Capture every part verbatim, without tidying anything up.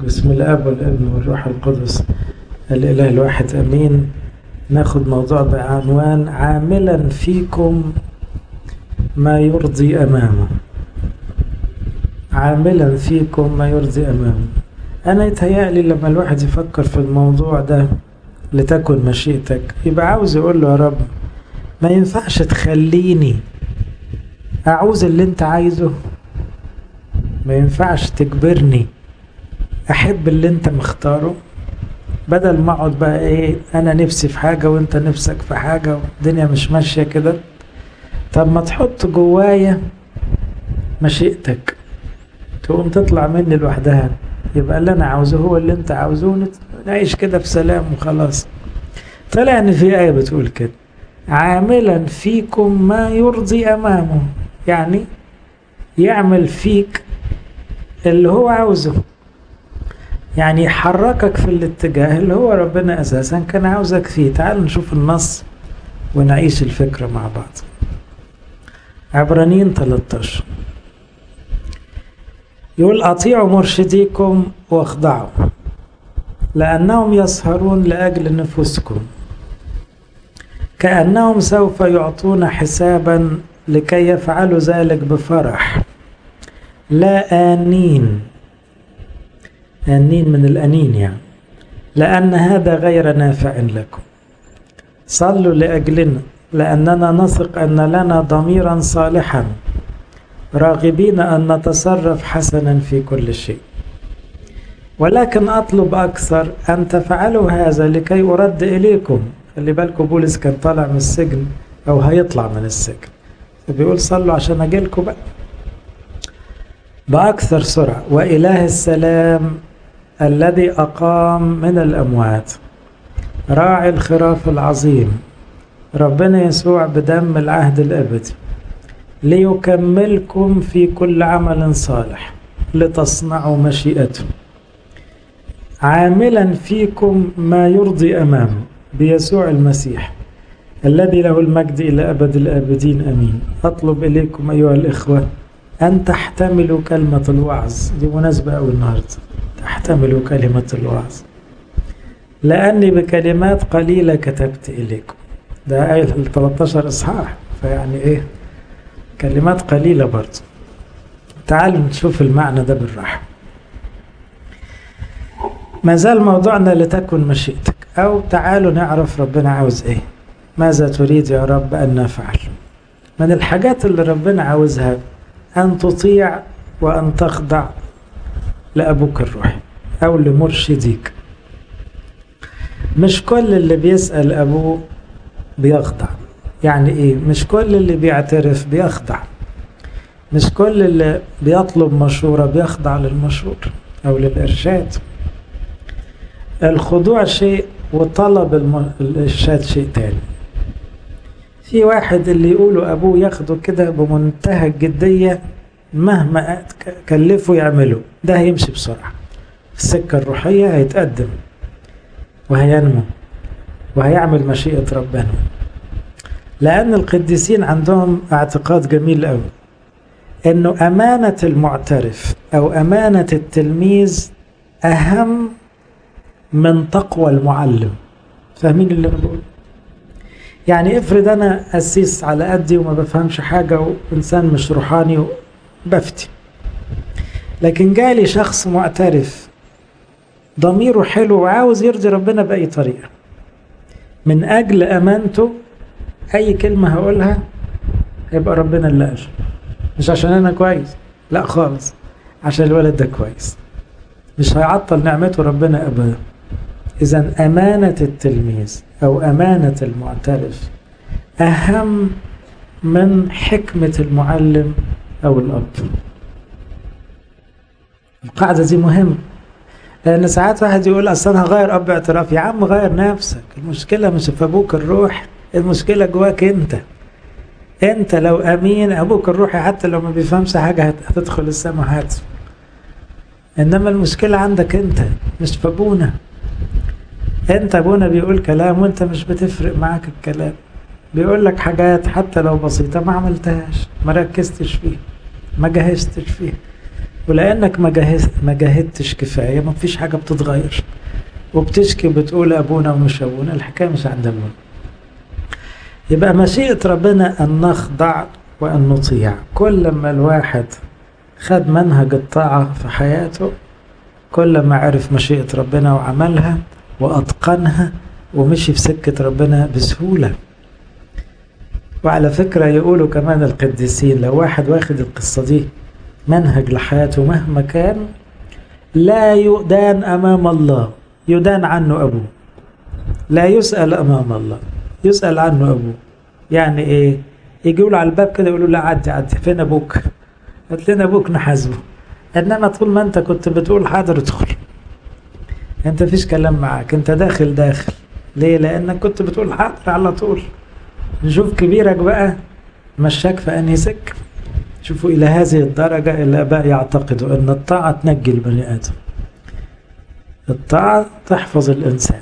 بسم الاب والابن والروح القدس الاله الواحد امين. ناخد موضوع بعنوان عاملا فيكم ما يرضي امامه. عاملا فيكم ما يرضي امامه. انا يتهيألي لما الواحد يفكر في الموضوع ده لتكن مشيئتك يبقى عاوز يقول له يا رب ما ينفعش تخليني اعوز اللي انت عايزه، ما ينفعش تجبرني احب اللي انت مختاره، بدل ما اقعد بقى ايه انا نفسي في حاجة وانت نفسك في حاجة والدنيا مش ماشية كده. طب ما تحط جوايا مشيئتك تقوم تطلع مني لوحدها، يبقى اللي انا عاوزه هو اللي انت عاوزه، نعيش كده بسلام وخلاص. طلع ان في آية بتقول كده عاملا فيكم ما يرضي امامه، يعني يعمل فيك اللي هو عاوزه، يعني يحركك في الاتجاه اللي هو ربنا اساسا كان عاوزك فيه. تعالوا نشوف النص ونعيش الفكرة مع بعض. عبرانيين ثلاثة عشر يقول اطيعوا مرشديكم واخضعوا لانهم يسهرون لاجل نفوسكم كأنهم سوف يعطون حسابا لكي يفعلوا ذلك بفرح لا آنين. آنين من الأنين يعني، لأن هذا غير نافع لكم. صلوا لأجلنا لأننا نثق أن لنا ضميرا صالحا راغبين أن نتصرف حسنا في كل شيء، ولكن أطلب أكثر أن تفعلوا هذا لكي أرد إليكم. خلي بالكم بولس كان طالع من السجن أو هيطلع من السجن، فبيقول صلوا عشان أجيلكم بقى بأكثر سرعة. وإله السلام الذي أقام من الأموات راعي الخراف العظيم ربنا يسوع بدم العهد الأبدي ليكملكم في كل عمل صالح لتصنعوا مشيئته، عاملا فيكم ما يرضي أمامه بيسوع المسيح الذي له المجد إلى أبد الآبدين أمين. أطلب إليكم أيها الإخوة أن تحتملوا كلمة الوعظ، دي مناسبة أول النهاردة، تحتملوا كلمة الوعظ لأني بكلمات قليلة كتبت إليكم. ده آية ثلاثة عشر إصحاح، فيعني إيه كلمات قليلة برضه. تعالوا نشوف المعنى ده بالراحة. ما زال موضوعنا لتكن مشيئتك، أو تعالوا نعرف ربنا عاوز إيه. ماذا تريد يا رب أن نفعل؟ من الحاجات اللي ربنا عاوزها أن تطيع وأن تخضع لأبوك الروحي أو لمرشديك. مش كل اللي بيسأل أبوه بيخضع. يعني إيه؟ مش كل اللي بيعترف بيخضع، مش كل اللي بيطلب مشورة بيخضع للمشورة أو للإرشاد. الخضوع شيء وطلب الإرشاد شيء تاني. في واحد اللي يقولوا أبوه ياخده كده بمنتهى الجدية مهما كلفه يعمله، ده هيمشي بسرعة في السكة الروحية، هيتقدم وهينمو وهيعمل مشيئة ربنا. لأن القديسين عندهم اعتقاد جميل قوي إنه أمانة المعترف أو أمانة التلميذ أهم من تقوى المعلم. فاهمين اللي أنا بقول؟ يعني افرض أنا أسيس على قدي وما بفهمش حاجة وإنسان مش روحاني وبفتي، لكن جالي شخص معترف ضميره حلو وعاوز يرضي ربنا بأي طريقة، من أجل أمانته أي كلمة هقولها يبقى ربنا اللي قال، مش عشان أنا كويس، لا خالص، عشان الولد ده كويس، مش هيعطل نعمته ربنا أبدا. إذن أمانة التلميذ أو أمانة المعترف أهم من حكمة المعلم أو الأب. القاعدة دي مهمة، لأن ساعات واحد يقول أصلا أنا هغير أب اعتراف. يا عم غير نفسك، المشكلة مش في أبوك الروح، المشكلة جواك أنت. أنت لو أمين أبوك الروحي حتى لو ما بيفهمش حاجة هتدخل السماء هات، إنما المشكلة عندك أنت مش في أبونا. أنت أبونا بيقول كلام وأنت مش بتفرق معاك الكلام، بيقول لك حاجات حتى لو بسيطة ما عملتهاش، ما ركزتش فيه، ما جهزتش فيه، ولأنك ما جهز ما جاهدتش كفاية ما فيش حاجة بتتغير، وبتشكي بتقول أبونا ومش أبونا، الحكاية مش عند أبونا. يبقى مشيئة ربنا أن نخضع وأن نطيع. كل ما الواحد خد منهج الطاعة في حياته كل ما عرف مشيئة ربنا وعملها وأتقنها ومشي في سكة ربنا بسهولة. وعلى فكرة يقولوا كمان القديسين لو واحد واخد القصة دي منهج لحياته مهما كان لا يدان أمام الله، يدان عنه أبوه، لا يسأل أمام الله، يسأل عنه أبوه. يعني إيه؟ يجيوا على الباب كده يقولوا لا عدي عدي، فين أبوك؟ قلت لنا أبوك نحاسبه. إنما طول ما أنت كنت بتقول حاضر ادخل، أنت فيش كلام معاك، أنت داخل داخل. ليه؟ لأنك كنت بتقول حاضر على طول. نشوف كبيرك بقى مشاك في أنهي سكة. شوفوا إلى هذه الدرجة الآباء يعتقدوا أن الطاعة تنجي البني آدم، الطاعة تحفظ الإنسان.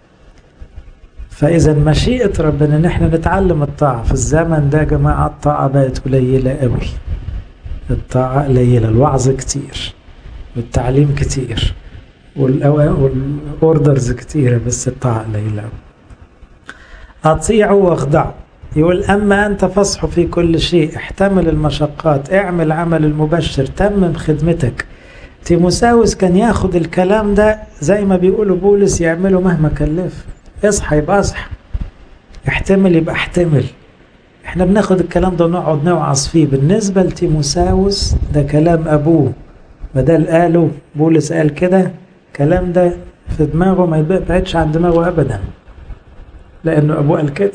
فإذا مشيئة ربنا نحن نتعلم الطاعة. في الزمن ده جماعة الطاعة بقت قليلة قوي، الطاعة قليلة، الوعظ كتير والتعليم كتير والأوردرز كتيرة، بس الطاعة قليلة. أطيعوا واخضعوا. يقول أما أنت فاصح في كل شيء، احتمل المشقات، اعمل عمل المبشر، تمم خدمتك. تيموساوس كان ياخد الكلام ده زي ما بيقولوا بولس يعمله مهما كلف. اصحى يبقى اصحى، احتمل يبقى احتمل. احنا بناخد الكلام ده ونقعد نوعظ فيه. بالنسبة لتيموساوس ده كلام أبوه، بدل قاله بولس قال كده، كلام ده في دماغه ما يبعدش عن دماغه أبدا، لأنه أبوه قال كده.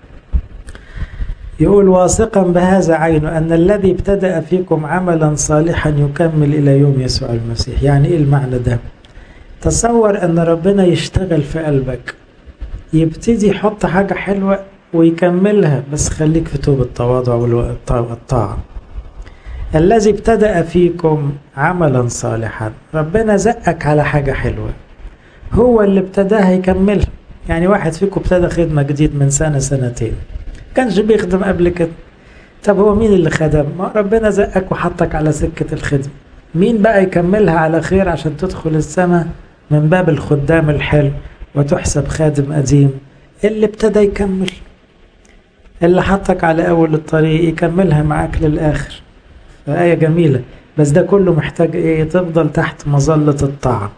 يقول واثقا بهذا عينه أن الذي ابتدأ فيكم عملا صالحا يكمل إلى يوم يسوع المسيح. يعني إيه المعنى ده؟ تصور أن ربنا يشتغل في قلبك، يبتدي يحط حاجة حلوة ويكملها، بس خليك في توب التواضع والطاعة. الذي ابتدأ فيكم عملا صالحا، ربنا زقك على حاجة حلوة، هو اللي ابتداها يكملها. يعني واحد فيكم ابتدى خدمة جديد من سنة سنتين كانش بيخدم قبل كده، طب هو مين اللي خدم؟ ما ربنا زقك وحطك على سكة الخدمة. مين بقى يكملها على خير عشان تدخل السماء من باب الخدام الحلو وتحسب خادم قديم؟ اللي ابتدى يكمل، اللي حطك على أول الطريق يكملها معاك للآخر. فآية جميلة، بس ده كله محتاج إيه؟ تفضل تحت مظلة الطاعة.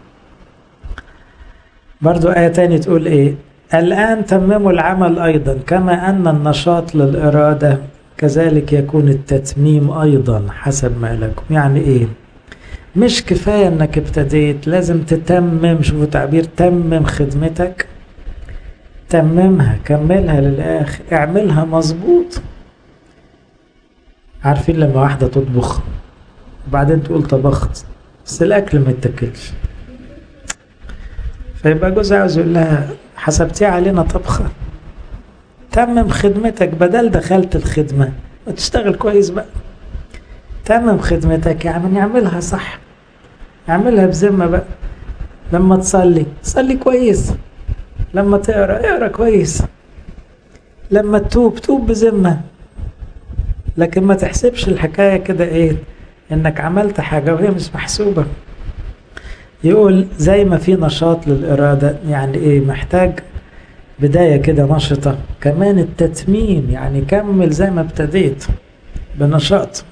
برضو آية تانية تقول إيه؟ الآن تمموا العمل أيضا، كما أن النشاط للإرادة كذلك يكون التتميم أيضا حسب ما لكم. يعني إيه؟ مش كفاية أنك ابتديت، لازم تتمم. شوفوا تعبير تمم خدمتك، تممها، كملها للآخر، اعملها مظبوط. عارفين لما واحدة تطبخ وبعدين تقول طبخت بس الأكل ما يتاكلش، فيبقى جوزها عاوز يقول لها حسبتي علينا طبخة؟ تمم خدمتك، بدل دخلت الخدمة وتشتغل كويس بقى. تمم خدمتك يعني اعملها صح، اعملها بذمة بقى. لما تصلي صلي كويس، لما تقرأ اقرأ كويس، لما تتوب توب بذمة. لكن ما تحسبش الحكاية كده ايه انك عملت حاجة وهي مش محسوبة. يقول زي ما في نشاط للإرادة، يعني ايه؟ محتاج بداية كده نشطة، كمان التتميم يعني كمل زي ما ابتديت بنشاط.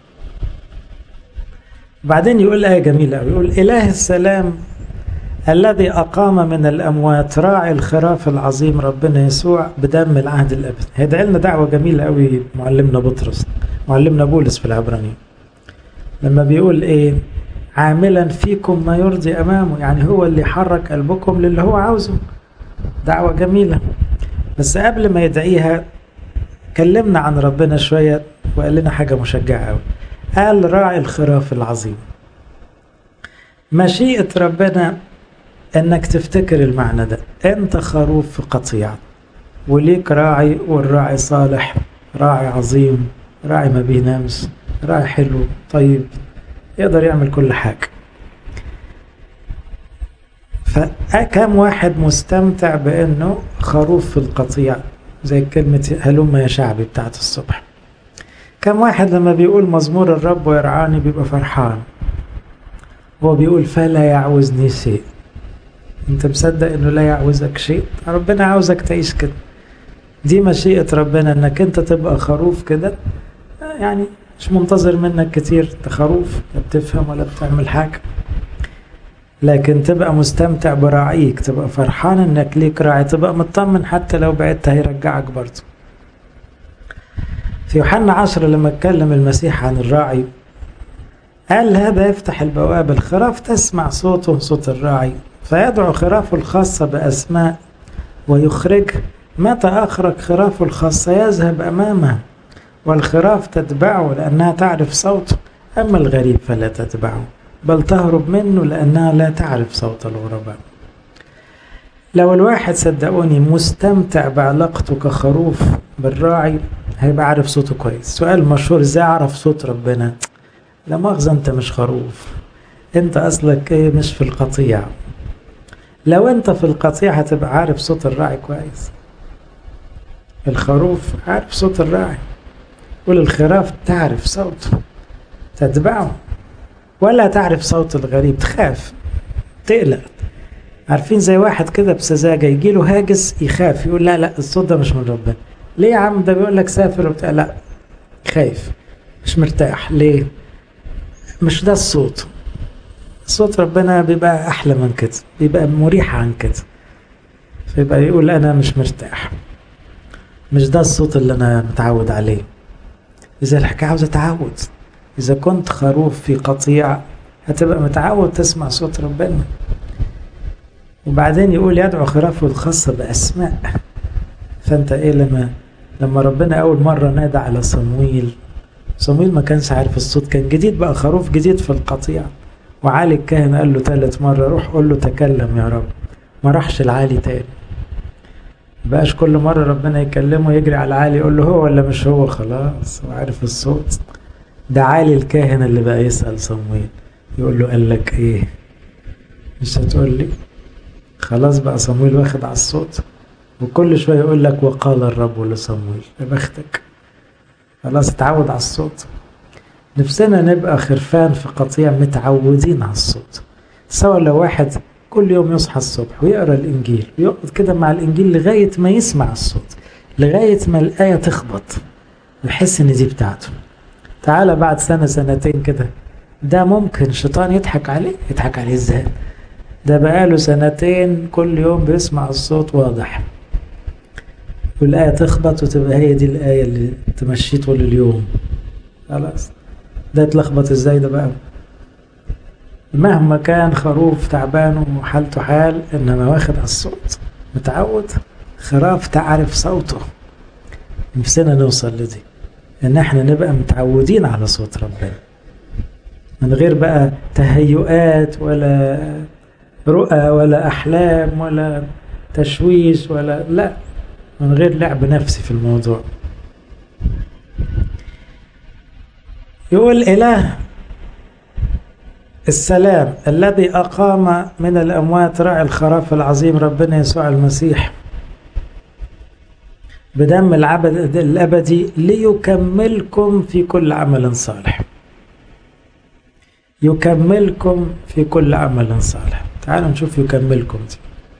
بعدين يقول آية جميلة، يقول إله السلام الذي أقام من الأموات راعي الخراف العظيم ربنا يسوع بدم العهد الأبدي. هيدعي لنا دعوة جميلة قوي معلمنا بطرس، معلمنا بولس في العبرانيين، لما بيقول إيه؟ عاملا فيكم ما يرضي أمامه، يعني هو اللي يحرك قلبكم للي هو عاوزه. دعوة جميلة. بس قبل ما يدعيها كلمنا عن ربنا شوية وقال لنا حاجة مشجعة قوي. قال راعي الخراف العظيم. مشيئة ربنا انك تفتكر المعنى ده، انت خروف في قطيع وليك راعي، والراعي صالح، راعي عظيم، راعي ما بينامش، راعي حلو طيب يقدر يعمل كل حاجة. فكم واحد مستمتع بانه خروف في القطيع، زي كلمة هلم يا شعبي بتاعت الصبح. كم واحد لما بيقول مزمور الرب ويرعاني بيبقى فرحان. هو بيقول فلا يعوزني شيء. انت مصدق انه لا يعوزك شيء؟ ربنا عاوزك تعيش كده. دي مشيئة ربنا انك انت تبقى خروف كده، يعني مش منتظر منك كتير، تخروف لا بتفهم ولا بتعمل حاجة، لكن تبقى مستمتع براعيك، تبقى فرحان انك ليك راعي، تبقى مطمن حتى لو بعدت هيرجعك برضه. في يوحنا عشرة لما اتكلم المسيح عن الراعي قال هذا يفتح البوابة، الخراف تسمع صوته صوت الراعي فيدعو خرافه الخاصة بأسماء ويخرج. متى أخرج خرافه الخاصة يذهب أمامه والخراف تتبعه لأنها تعرف صوته، أما الغريب فلا تتبعه بل تهرب منه لأنها لا تعرف صوت الغرباء. لو الواحد صدقوني مستمتع بعلاقته كخروف بالراعي هيبقى عارف صوته كويس. سؤال مشهور، ازاي اعرف صوت ربنا؟ لا مؤاخذة انت مش خروف، انت اصلك ايه؟ مش في القطيع. لو انت في القطيع هتبقى عارف صوت الراعي كويس. الخروف عارف صوت الراعي، والخراف تعرف صوته تتبعه، ولا تعرف صوت الغريب تخاف تقلق. عارفين زي واحد كده بسذاجة يجيله هاجس يخاف، يقول لا لا الصوت ده مش من ربنا. ليه يا عم؟ ده بيقول لك سافر وبتاع. لا، خايف مش مرتاح. ليه؟ مش ده الصوت. صوت ربنا بيبقى أحلى من كده، بيبقى مريح عن كده، فيبقى يقول أنا مش مرتاح، مش ده الصوت اللي أنا متعود عليه. إذا الحكاية عاوزة تعود، إذا كنت خروف في قطيع هتبقى متعود تسمع صوت ربنا. وبعدين يقول يدعو خرافه الخاصة بأسماء. فأنت إيه لما لما ربنا أول مرة نادى على صمويل، صمويل ما كانش عارف الصوت، كان جديد بقى، خروف جديد في القطيع. وعالي الكاهن قال له ثالث مرة روح قول له تكلم يا رب. ما راحش العالي تاني. بقاش كل مرة ربنا يكلمه يجري على العالي يقول له هو ولا مش هو، خلاص هو عارف الصوت. ده عالي الكاهن اللي بقى يسأل صمويل يقول له قال لك ايه؟ مش هتقول لي؟ خلاص بقى صمويل واخد على الصوت، وكل شوية يقول لك وقال الرب لصمويل. يا بختك، خلاص اتعود على الصوت. نفسنا نبقى خرفان في قطيع متعودين على الصوت. سواء لو واحد كل يوم يصحى الصبح ويقرأ الإنجيل ويقعد كده مع الإنجيل لغاية ما يسمع الصوت، لغاية ما الآية تخبط ويحس إن دي بتاعته. تعالى بعد سنة سنتين كده، ده ممكن شيطان يضحك عليه. يضحك عليه ازاي؟ ده بقاله سنتين كل يوم بيسمع الصوت واضح، والآية تخبط وتبقى هي دي الآية اللي تمشيه طول اليوم. خلاص ده اتلخبط ازاي ده بقى؟ مهما كان خروف تعبان وحالته حال، انما واخد على الصوت متعود. خراف تعرف صوته. نفسنا نوصل لدي، ان احنا نبقى متعودين على صوت ربنا من غير بقى تهيؤات ولا رؤى ولا احلام ولا تشويش ولا لا، من غير لعب نفسي في الموضوع. يقول إله السلام الذي أقام من الأموات راعي الخراف العظيم ربنا يسوع المسيح بدم العبد الأبدي ليكملكم في كل عمل صالح. يكملكم في كل عمل صالح. تعالوا نشوف يكملكم دي.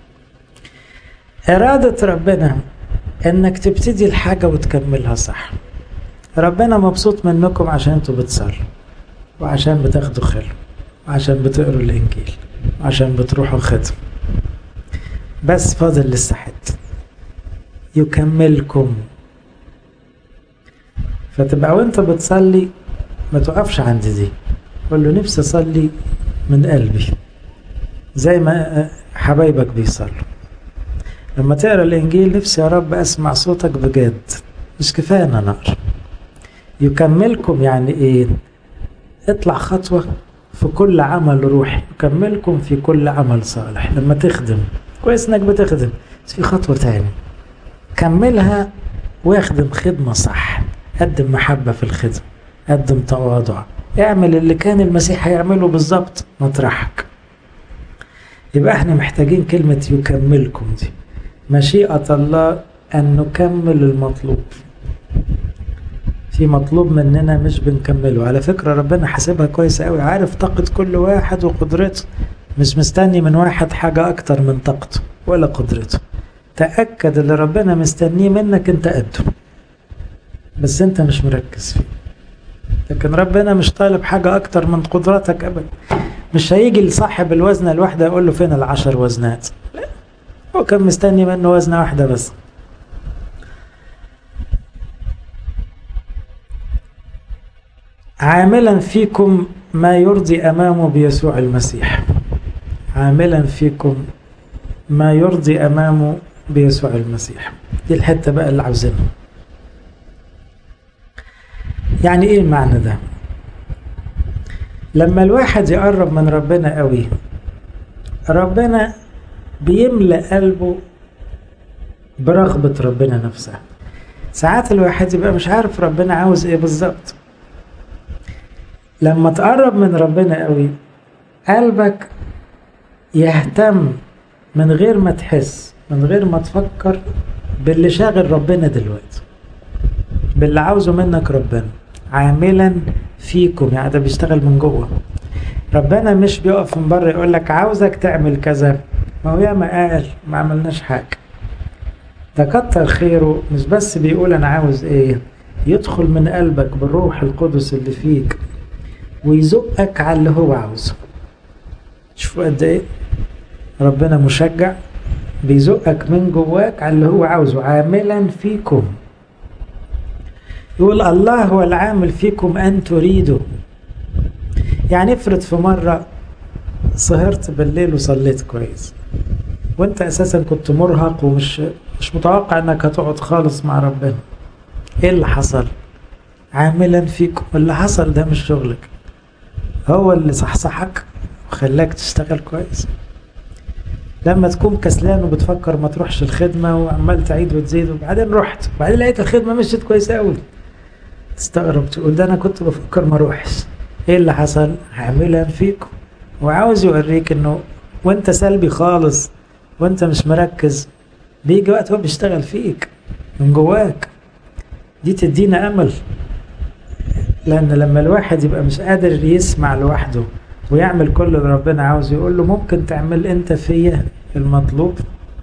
إرادة ربنا إنك تبتدي الحاجة وتكملها صح. ربنا مبسوط منكم عشان انتوا بتصلوا، وعشان بتاخدوا خلو، وعشان بتقروا الإنجيل، وعشان بتروحوا خدمة. بس فاضل لسه حته يكملكم. فتبقى وانت بتصلي ما توقفش عند دي، قول له نفسي اصلي من قلبي زي ما حبايبك بيصلوا. لما تقرا الانجيل نفسي يا رب اسمع صوتك بجد، مش كفايه ان انا اقرا. يكملكم يعني ايه؟ اطلع خطوه في كل عمل روحي، يكملكم في كل عمل صالح. لما تخدم كويس انك بتخدم، بس في خطوه تاني كملها واخدم خدمه صح. قدم محبه في الخدمه، قدم تواضع، اعمل اللي كان المسيح هيعمله بالظبط مطرحك. يبقى احنا محتاجين كلمه يكملكم دي. مشيئه الله ان نكمل المطلوب. في مطلوب مننا مش بنكمله. على فكرة ربنا حاسبها كويس قوي، عارف طاقة كل واحد وقدرته، مش مستني من واحد حاجة أكتر من طاقته ولا قدرته. تأكد اللي ربنا مستنيه منك انت قده، بس انت مش مركز فيه. لكن ربنا مش طالب حاجة أكتر من قدرتك أبدا. مش هيجي لصاحب الوزنة الواحدة يقول له فين العشر وزنات، لا، هو كان مستني منه وزنة واحدة بس. عاملا فيكم ما يرضي أمامه بيسوع المسيح. عاملا فيكم ما يرضي أمامه بيسوع المسيح. دي الحتة بقى اللي عاوزينها. يعني ايه المعنى ده؟ لما الواحد يقرب من ربنا قوي، ربنا بيملأ قلبه برغبة ربنا نفسها. ساعات الواحد يبقى مش عارف ربنا عاوز ايه بالظبط. لما تقرب من ربنا قوي، قلبك يهتم من غير ما تحس، من غير ما تفكر، باللي شاغل ربنا دلوقتي، باللي عاوزه منك ربنا. عاملا فيكم، يعني ده بيشتغل من جوه. ربنا مش بيقف من بره يقول لك عاوزك تعمل كذا، ما هو ياما قال ما عملناش حاجه. ده كتر خيره، مش بس بيقول انا عاوز ايه، يدخل من قلبك بالروح القدس اللي فيك ويزقك على اللي هو عاوزه. شوفوا قد ايه ربنا مشجع، بيزقك من جواك على اللي هو عاوزه. عاملا فيكم، يقول الله هو العامل فيكم أن تريدوا. يعني افرض في مرة سهرت بالليل وصليت كويس، وانت اساسا كنت مرهق ومش مش متوقع انك هتقعد خالص مع ربنا. ايه اللي حصل؟ عاملا فيكم. اللي حصل ده مش شغلك، هو اللي صحصحك وخلاك تشتغل كويس. لما تكون كسلان وبتفكر ما تروحش الخدمة وعمال تعيد وتزيد، وبعدين رحت وبعدين لقيت الخدمة مشيت كويس قوي، تستغرب تقول ده انا كنت بفكر ما اروحش. ايه اللي حصل؟ عاملا فيكم. وعاوز يوريك انه وانت سلبي خالص وانت مش مركز، بيجي وقت هو بيشتغل فيك من جواك. دي تدينا امل، لان لما الواحد يبقى مش قادر يسمع لوحده ويعمل كل اللي ربنا عاوز يقول له ممكن تعمل انت فيا المطلوب.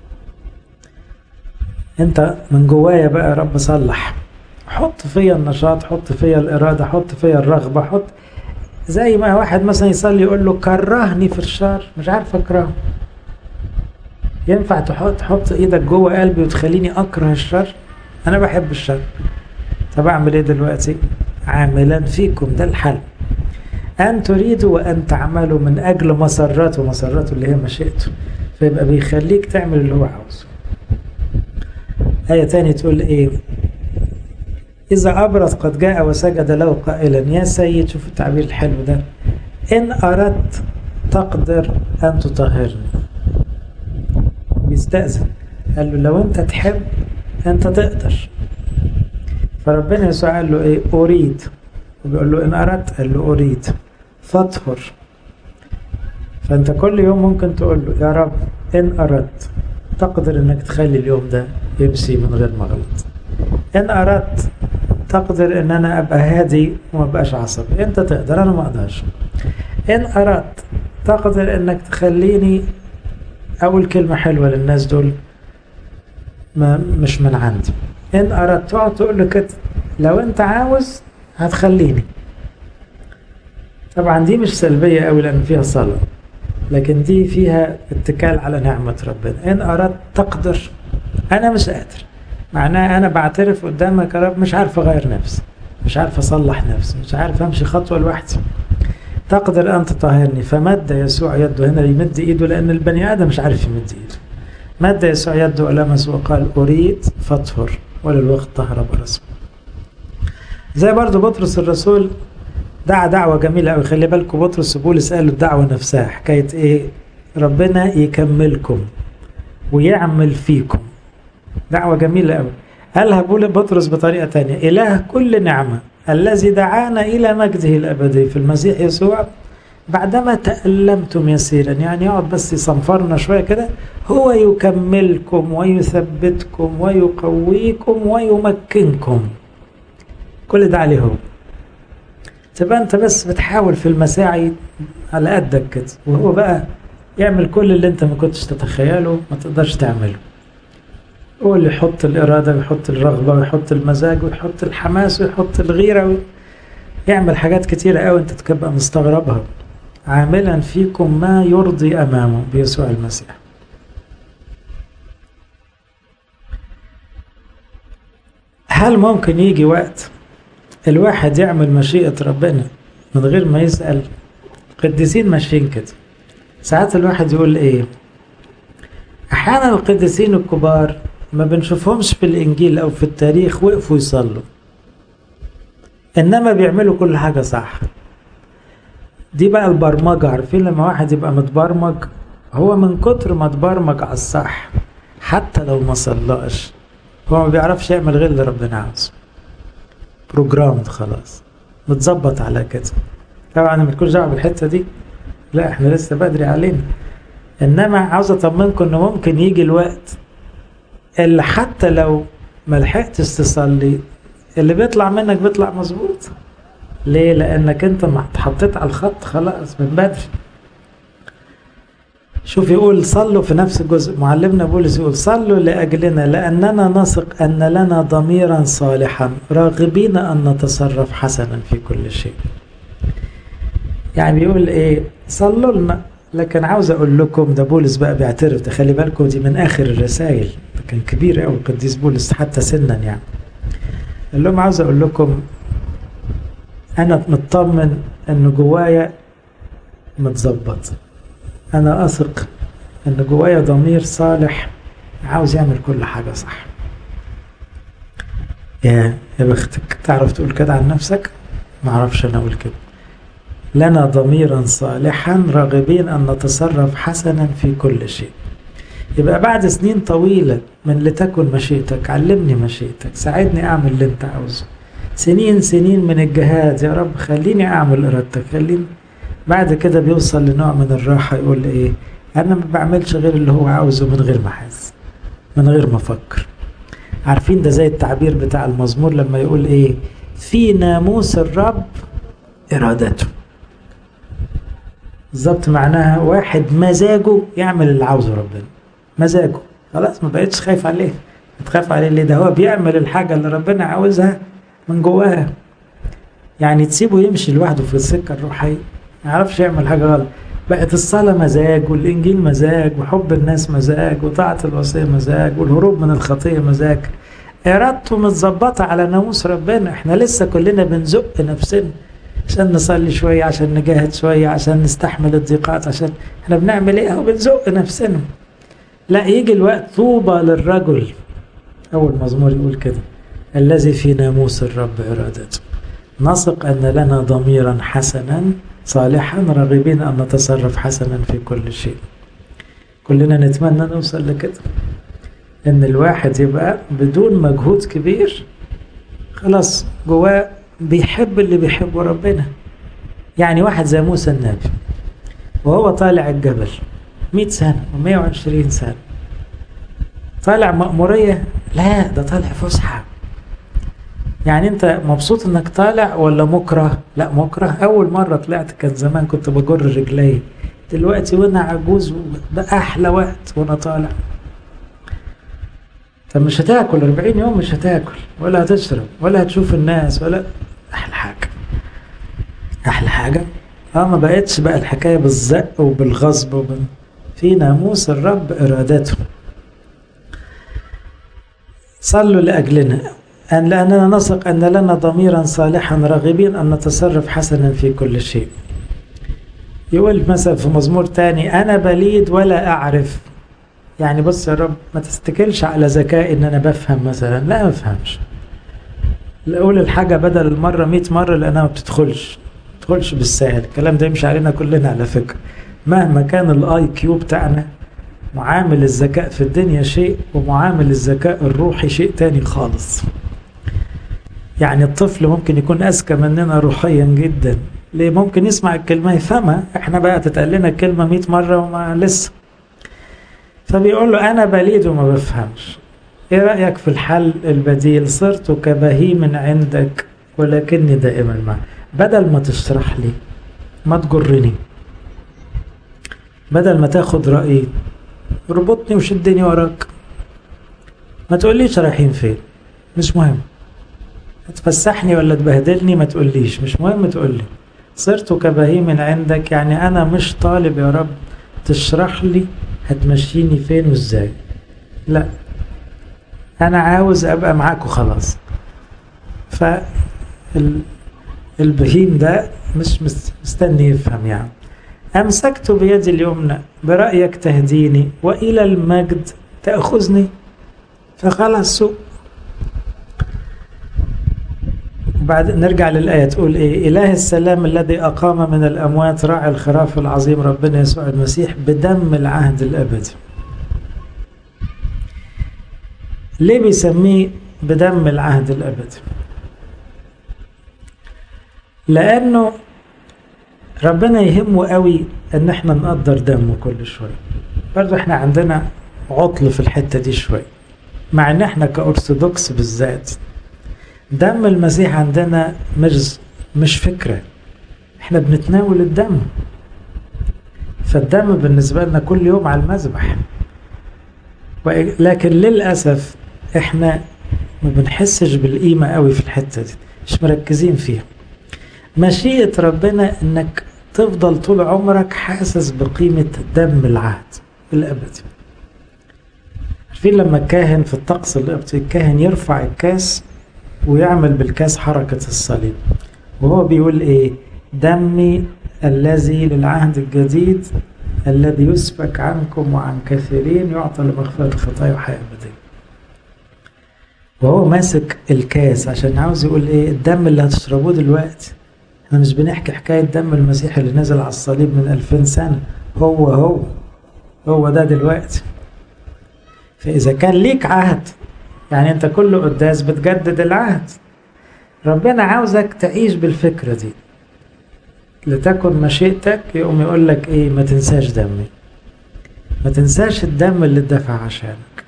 انت من جوايا بقى يا رب صلح، حط فيا النشاط، حط فيا الإرادة، حط فيا الرغبة، حط زي ما واحد مثلا يصلي يقول له كرهني في الشر، مش عارف أكرهه. ينفع تحط تحط إيدك جوه قلبي وتخليني أكره الشر؟ أنا بحب الشر. طب أعمل إيه دلوقتي؟ عاملا فيكم، ده الحل. أن تريدوا وأن تعملوا من أجل مسراته، مسراته اللي هي مشيئته، فيبقى بيخليك تعمل اللي هو عاوزه. آية تانية تقول إيه؟ إذا أبرز قد جاء وسجد له قائلا يا سيد، شوف التعبير الحلو ده، إن أردت تقدر أن تطهرني. بيستأذن، قال له لو أنت تحب أنت تقدر. فربنا يسوع قال له إيه؟ أريد. وبيقول له إن أردت، قال له أريد فاطهر. فأنت كل يوم ممكن تقول له يا رب إن أردت تقدر إنك تخلي اليوم ده يمشي من غير ما غلط. إن أردت تقدر إن أنا أبقى هادي وما بقاش عصبي، أنت تقدر، أنا ما أقدرش. إن أردت تقدر إنك تخليني أقول كلمة حلوة للناس دول ما مش من عندي. إن أردت تقعد تقول له كده، لو أنت عاوز هتخليني. طبعا دي مش سلبية قوي لأن فيها صلاة، لكن دي فيها اتكال على نعمة ربنا. إن أردت تقدر، أنا مش قادر، معناه أنا بعترف قدامك يا رب مش عارف أغير نفسي، مش عارف أصلح نفسي، مش عارف أمشي خطوة لوحدي. تقدر أن تطهرني. فمد يسوع يده، هنا يمد إيده لأن البني آدم مش عارف يمد إيده. مد يسوع يده ولمس وقال أريد فاطهر وللوقت طهر برسمه. زي برضو بطرس الرسول دعا دعوة جميلة أوي. خلي بالكم بطرس وبولس قالوا الدعوة نفسها حكاية إيه؟ ربنا يكملكم ويعمل فيكم. دعوة جميلة أوي. قالها بولس بطرس بطريقة تانية، إله كل نعمة الذي دعانا إلى مجده الأبدي في المسيح يسوع بعدما تألمتم يسيرا. يعني يقعد بس يصنفرنا شوية كده، هو يكملكم ويثبتكم ويقويكم ويمكنكم. كل ده عليه هو. تبقى انت بس بتحاول في المساعي على قدك كده، وهو بقى يعمل كل اللي انت ما كنتش تتخيله ما تقدرش تعمله. هو اللي يحط الإرادة ويحط الرغبة ويحط المزاج ويحط الحماس ويحط الغيرة، يعمل حاجات كتيرة قوي انت تبقى مستغربها. عاملا فيكم ما يرضي أمامه بيسوع المسيح. هل ممكن يجي وقت الواحد يعمل مشيئة ربنا من غير ما يسأل؟ قديسين ماشيين كده. ساعات الواحد يقول ايه، احيانا القديسين الكبار ما بنشوفهمش في الانجيل او في التاريخ وقفوا يصلوا، انما بيعملوا كل حاجة صح. دي بقى البرمجة. عارفين لما واحد يبقى متبرمج، هو من كتر ما اتبرمج على الصح حتى لو ما صلاش هو ما بيعرفش يعمل غير اللي ربنا عاوزه. بروجرام خلاص متظبط على كده. طبعا ما تكونش دعوه بالحته دي، لا احنا لسه بدري علينا. انما عاوز اطمنكم انه ممكن يجي الوقت اللي حتى لو ما لحقتش تصلي اللي بيطلع منك بيطلع مظبوط. ليه؟ لانك انت ما اتحطيت على الخط خلاص من بدري. شوف يقول صلوا في نفس الجزء، معلمنا بولس يقول صلوا لأجلنا لأننا نثق أن لنا ضميرا صالحا راغبين أن نتصرف حسنا في كل شيء. يعني بيقول إيه؟ صلوا لنا. لكن عاوز أقول لكم، ده بولس بقى بيعترف، ده خلي بالكم دي من آخر الرسائل، ده كان كبير أوي القديس بولس حتى سنا يعني. قال لهم عاوز أقول لكم أنا مطمن أن جوايا متظبط، أنا أثق أن جوايا ضمير صالح عاوز يعمل كل حاجة صح. يا يا بختك تعرف تقول كده عن نفسك؟ ما أعرفش أنا أقول كده. لنا ضميرا صالحا راغبين أن نتصرف حسنا في كل شيء. يبقى بعد سنين طويلة من لتكن مشيئتك، علمني مشيئتك، ساعدني أعمل اللي أنت عاوزه. سنين سنين من الجهاد، يا رب خليني أعمل إرادتك، خليني. بعد كده بيوصل لنوع من الراحة، يقول ايه، انا ما بعملش غير اللي هو عاوزه من غير ما احس، من غير ما افكر. عارفين ده زي التعبير بتاع المزمور لما يقول ايه، في ناموس الرب ارادته. بالظبط معناها واحد مزاجه يعمل اللي عاوزه ربنا، مزاجه خلاص ما بقتش خايف عليه. بتخاف عليه ليه؟ ده هو بيعمل الحاجة اللي ربنا عاوزها من جواها. يعني تسيبه يمشي لوحده في السكة الروحية، ما يعرفش يعمل حاجة غلط. بقت الصلاة مزاج، والإنجيل مزاج، وحب الناس مزاج، وطاعة الوصية مزاج، والهروب من الخطية مزاج. إرادته متظبطة على ناموس ربنا. احنا لسه كلنا بنزق نفسنا عشان نصلي شوية، عشان نجاهد شوية، عشان نستحمل الضيقات، عشان احنا بنعمل ايه؟ وبنزق نفسنا. لا، يجي الوقت طوبى للرجل، أول مزمور يقول كده، الذي في ناموس الرب إرادته. نثق أن لنا ضميرا حسنا صالحا راغبين أن نتصرف حسنا في كل شيء. كلنا نتمنى نوصل لكده، ان الواحد يبقى بدون مجهود كبير خلاص جواه بيحب اللي بيحبه ربنا. يعني واحد زي موسى النبي وهو طالع الجبل مئة سنة ومئة وعشرين سنة، طالع مأمورية؟ لا، ده طالع فسحة. يعني انت مبسوط انك طالع ولا مكره؟ لا مكره. اول مرة طلعت كان زمان كنت بجر رجلي، دلوقتي وانا عجوز ده احلى وقت وانا طالع. طب مش هتاكل أربعين يوم، مش هتاكل ولا هتشرب ولا هتشوف الناس ولا احلى حاجة. احلى حاجة اه ما بقتش بقى الحكاية بالزق وبالغصب وبال... في ناموس الرب ارادته. صلوا لأجلنا أن لأننا نثق أن لنا ضميرا صالحا راغبين أن نتصرف حسنا في كل شيء. يقول مثلا في مزمور تاني أنا بليد ولا أعرف. يعني بص يا رب ما تستكلش على ذكاء إن أنا بفهم مثلا، لا ما بفهمش. أقول الحاجة بدل المرة مئة مرة لأنها ما بتدخلش ما بتدخلش بالسهل. الكلام ده يمشي علينا كلنا على فكرة، مهما كان الآي كيو بتاعنا. معامل الذكاء في الدنيا شيء ومعامل الذكاء الروحي شيء تاني خالص. يعني الطفل ممكن يكون أذكى مننا روحيا جدا. ليه؟ ممكن يسمع الكلمة يفهمها، احنا بقى تتقال لنا الكلمة مئة مرة وما لسه. فبيقول له أنا بليد وما بفهمش. إيه رأيك في الحل البديل؟ صرت كبهيم عندك ولكني دائما معك. بدل ما تشرح لي ما تجرني، بدل ما تاخد رأيي ربطني وشدني وراك، ما تقوليش رايحين فين، مش مهم. تفسحني ولا تبهدلني ما تقوليش، مش مهم تقولي. صرت كبهيم عندك، يعني أنا مش طالب يا رب تشرح لي هتمشيني فين وازاي، لا، أنا عاوز أبقى معاك وخلاص. فالبهيم ده مش مستني يفهم يعني. أمسكت بيدي اليمنى برأيك تهديني وإلى المجد تأخذني، فخلاص سوء. بعد نرجع للآية تقول إيه؟ إله السلام الذي أقام من الأموات راعي الخراف العظيم ربنا يسوع المسيح بدم العهد الأبدي. ليه بيسميه بدم العهد الأبدي؟ لأنه ربنا يهمه قوي ان احنا نقدر دمه كل شوية. برضو احنا عندنا عطل في الحتة دي شوية، مع ان احنا كأرثوذكس بالذات دم المسيح عندنا مش مش فكرة، احنا بنتناول الدم، فالدم بالنسبة لنا كل يوم على المذبح. لكن للأسف احنا ما بنحسش بالقيمة قوي في الحتة دي، مش مركزين فيها. مشيئة ربنا انك تفضل طول عمرك حاسس بقيمة دم العهد الأبدي. عارفين لما الكاهن في الطقس القبطي الكاهن يرفع الكاس ويعمل بالكاس حركة الصليب، وهو بيقول ايه؟ دمي الذي للعهد الجديد الذي يسفك عنكم وعن كثيرين يعطى لمغفرة الخطايا وحياة أبدية. وهو ماسك الكاس عشان عاوز يقول ايه؟ الدم اللي هتشربوه دلوقتي، احنا مش بنحكي حكاية دم المسيح اللي نزل على الصليب من ألفين سنة، هو هو هو ده دلوقتي. فإذا كان ليك عهد، يعني انت كل قداس بتجدد العهد. ربنا عاوزك تعيش بالفكرة دي، لتكن مشيئتك. يقوم يقول لك ايه؟ ما تنساش دمي، ما تنساش الدم اللي اتدفع عشانك.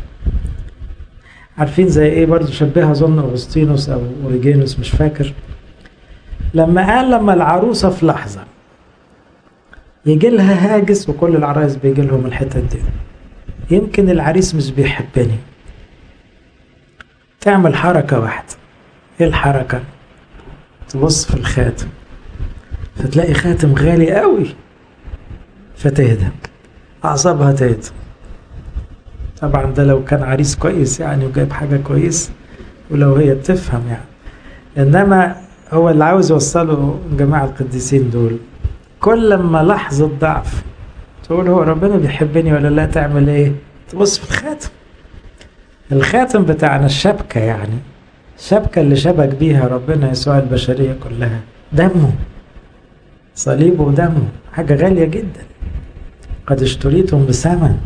عارفين زي ايه؟ برضو شبهها ظن أغسطينوس او اوريجينوس مش فاكر، لما قال لما العروسة في لحظة يجي لها هاجس، وكل العرايس بيجي لهم الحتة دي، يمكن العريس مش بيحبني، تعمل حركة واحدة. ايه الحركة؟ تبص في الخاتم فتلاقي خاتم غالي قوي، فتهدى، أعصابها تهدى. طبعا ده لو كان عريس كويس يعني وجايب حاجة كويس، ولو هي بتفهم يعني. إنما هو اللي عاوز يوصله جماعة القديسين دول، كل لما لحظة ضعف تقول هو ربنا بيحبني ولا لا، تعمل ايه؟ تبص في الخاتم. الخاتم بتاعنا الشبكة، يعني الشبكة اللي شبك بيها ربنا يسوع البشرية كلها، دمه، صليبه ودمه، حاجة غالية جدا. قد اشتريتم بثمن،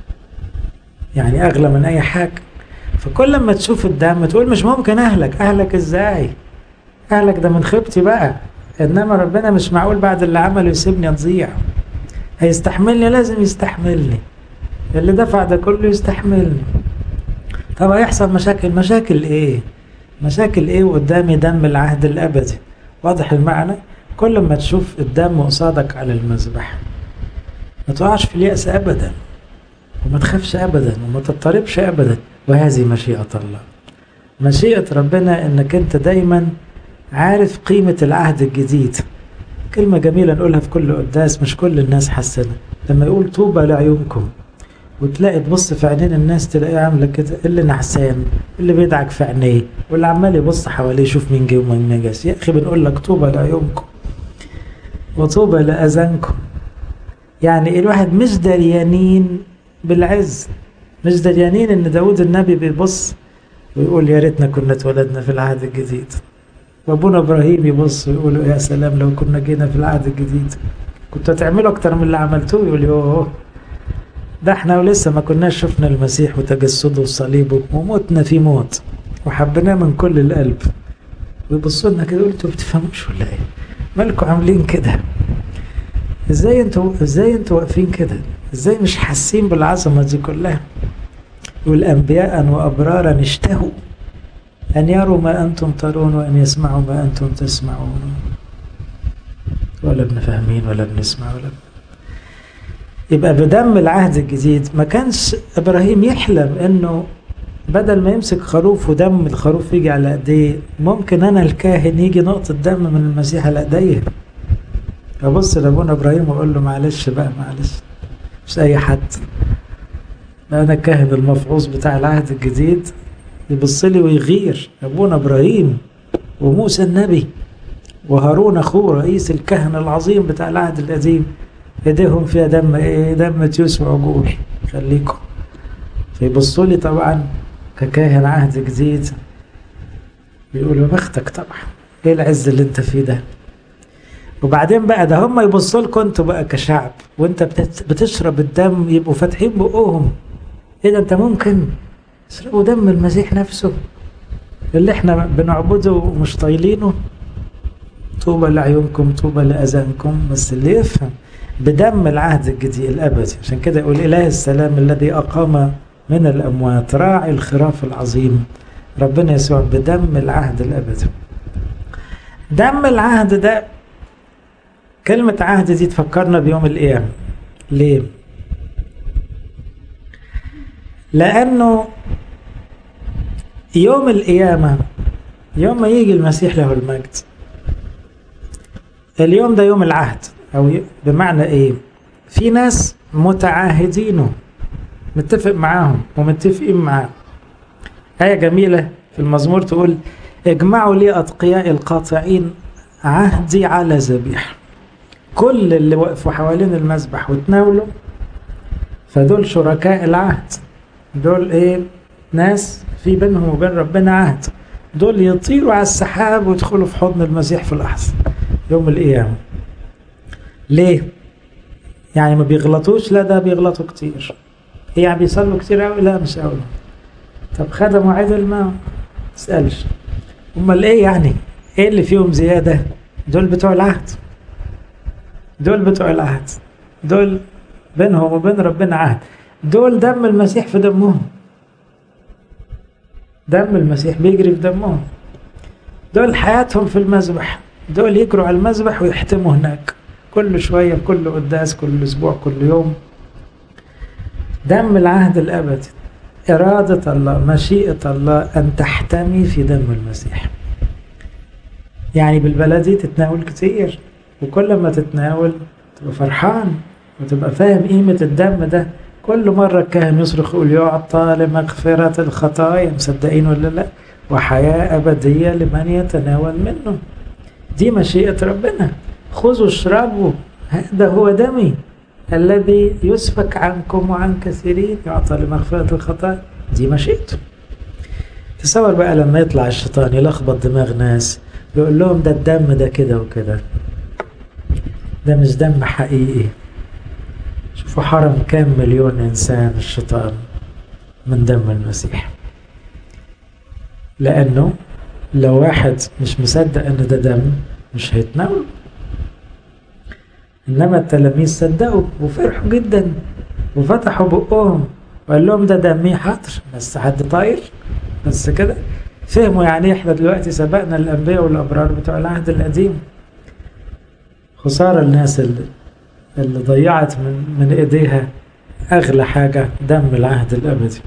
يعني أغلى من أي حاجة. فكل لما تشوف الدم تقول مش ممكن أهلك. أهلك إزاي؟ أهلك ده من خيبتي بقى، إنما ربنا مش معقول بعد اللي عمله يسيبني أضيع. هيستحملني، لازم يستحملني، اللي دفع ده كله يستحملني. طب هيحصل مشاكل، مشاكل إيه؟ مشاكل إيه وقدامي دم العهد الأبدي؟ واضح المعنى؟ كل ما تشوف الدم قصادك على المذبح ما تقعش في اليأس أبدا، وما تخافش أبدا، وما تضطربش أبدا. وهذه مشيئة الله. مشيئة ربنا إنك أنت دايما عارف قيمة العهد الجديد. كلمة جميلة نقولها في كل قداس، مش كل الناس حسنة. لما يقول طوبى لعيونكم، وتلاقي تبص في عينين الناس تلاقيه عاملة كده، اللي نعسان، اللي بيدعك في عينيه، واللي عمال يبص حواليه يشوف مين جه ومين ما جاش. يا أخي بنقول لك طوبى لعيونكم وطوبى لأذانكم. يعني الواحد مش دريانين بالعز، مش دريانين ان داود النبي بيبص ويقول يا ريتنا كنا اتولدنا في العهد الجديد، وابونا ابراهيم يبص ويقول يا سلام لو كنا جينا في العهد الجديد كنتوا تعملوا اكتر من اللي عملتوه. يقول يوه ده احنا ولسه ما كناش شفنا المسيح وتجسده وصليبه وموتنا في موت وحبناه من كل القلب. ويبصوا لنا كده يقولوا انتوا بتفهموش ولا ايه؟ مالكم عاملين كده؟ ازاي انتوا ازاي انتوا واقفين كده؟ ازاي مش حاسين بالعظمه دي كلها؟ والانبياء وابرارا اشتهوا أن يروا ما أنتم ترون وأن يسمعوا ما أنتم تسمعون. ولا بنفهمين ولا بنسمع ولا ب... يبقى بدم العهد الجديد ما كانش إبراهيم يحلم أنه بدل ما يمسك خروف ودم الخروف يجي على ايديه، ممكن أنا الكاهن يجي نقطة دم من المسيح على ايديه. أبص لأبونا إبراهيم وأقول له معلش بقى معلش، مش أي حد، أنا الكاهن المفعوص بتاع العهد الجديد. يبص لي ويغير أبونا إبراهيم وموسى النبي وهارون أخوه رئيس الكهنة العظيم بتاع العهد القديم، ايديهم فيها دم، ايه دم تيوس وعجول، خليكم. فيبصوا لي طبعا ككاهن عهد جديد بيقولوا بختك طبعا، ايه العز اللي انت فيه ده. وبعدين بقى ده هم يبصوا لكم انتوا بقى كشعب وانت بتشرب الدم، يبقوا فاتحين بقهم، ايه ده انت ممكن تشربوا دم المسيح نفسه اللي احنا بنعبده ومش طايلينه؟ طوبى لعيونكم طوبى لأذانكم. بس اللي يفهم بدم العهد الجديد الأبدي، عشان كده يقول إله السلام الذي أقام من الأموات راعي الخراف العظيم، ربنا يسوع بدم العهد الأبدي. دم العهد ده، كلمة عهد دي تفكرنا بيوم القيامة. ليه؟ لأنه يوم القيامة يوم ما يجي المسيح له المجد، اليوم ده يوم العهد، أو بمعنى إيه؟ في ناس متعاهدينه، متفق معاهم ومتفقين معاه. آية جميلة في المزمور تقول اجمعوا لي أتقياء القاطعين عهدي على ذبيح. كل اللي وقفوا حوالين المذبح وتناولوا فدول شركاء العهد، دول ايه؟ ناس في بينهم وبين ربنا عهد، دول يطيروا على السحاب ويدخلوا في حضن المسيح في لحظة يوم القيامة. ليه؟ يعني ما بيغلطوش؟ لا ده بيغلطوا كتير. يعني بيصلوا كتير قوي؟ لا مش قوي. طب خدموا عدل؟ ما تسألش. امال ايه يعني؟ ايه اللي فيهم زيادة؟ دول بتوع العهد، دول بتوع العهد، دول بينهم وبين ربنا عهد، دول دم المسيح في دمهم، دم المسيح بيجري في دمهم، دول حياتهم في المذبح، دول يجروا على المذبح ويحتموا هناك كل شوية، كل قداس، كل أسبوع، كل يوم. دم العهد الأبدي، إرادة الله، مشيئة الله أن تحتمي في دم المسيح. يعني بالبلدي تتناول كتير، وكل ما تتناول تبقى فرحان وتبقى فاهم قيمة الدم ده. كل مرة الكاهن يصرخ يقول يعطى لمغفرة الخطايا، مصدقين ولا لا؟ وحياة أبدية لمن يتناول منه. دي مشيئة ربنا. خذوا اشربوا هذا هو دمي الذي يسفك عنكم وعن كثيرين يعطى لمغفرة الخطايا. دي مشيئته. تصور بقى لما يطلع الشيطان يلخبط دماغ ناس يقول لهم ده الدم ده كده وكده، ده مش دم حقيقي. شوفوا حرم كام مليون إنسان الشيطان من دم المسيح. لأنه لو واحد مش مصدق أن ده دم مش هيتناول. إنما التلاميذ صدقوا وفرحوا جدا وفتحوا بقهم وقال لهم ده دمي. حاضر بس حد طاير بس كده. فهموا يعني احنا دلوقتي سبقنا الأنبياء والأبرار بتوع العهد القديم. خسارة الناس اللي, اللي ضيعت من, من ايديها أغلى حاجة، دم العهد الأبدي.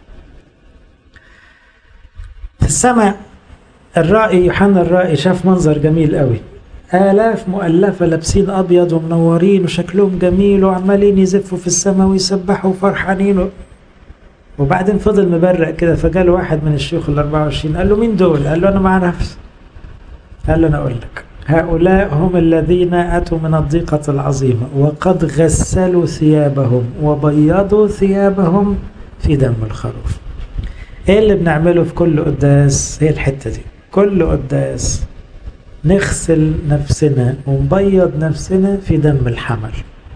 في السماء الرائي يوحنا الرائي شاف منظر جميل قوي، آلاف مؤلفة لابسين أبيض ومنورين وشكلهم جميل وعمالين يزفوا في السماء ويسبحوا فرحانين. وبعدين فضل مبرق كده، فجاله واحد من الشيوخ الأربعة وعشرين قال له مين دول؟ قال له أنا ما أعرفش. قال له أنا أقول لك، هؤلاء هم الذين أتوا من الضيقة العظيمة وقد غسلوا ثيابهم وبيضوا ثيابهم في دم الخروف. ايه اللي بنعمله في كل قداس؟ هي الحتة دي. كل قداس نغسل نفسنا ونبيض نفسنا في دم الحمل.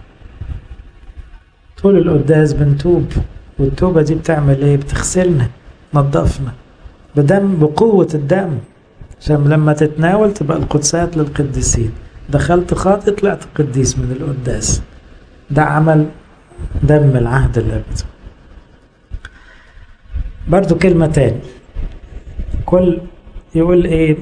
طول القداس بنتوب، والتوبة دي بتعمل ايه؟ بتغسلنا، نظفنا بدم، بقوة الدم، عشان لما تتناول تبقى القدسات للقديسين. دخلت خاطئ طلعت قديس من القداس. ده عمل دم العهد الأبدي. برضو كلمة تاني، كل يقول ايه؟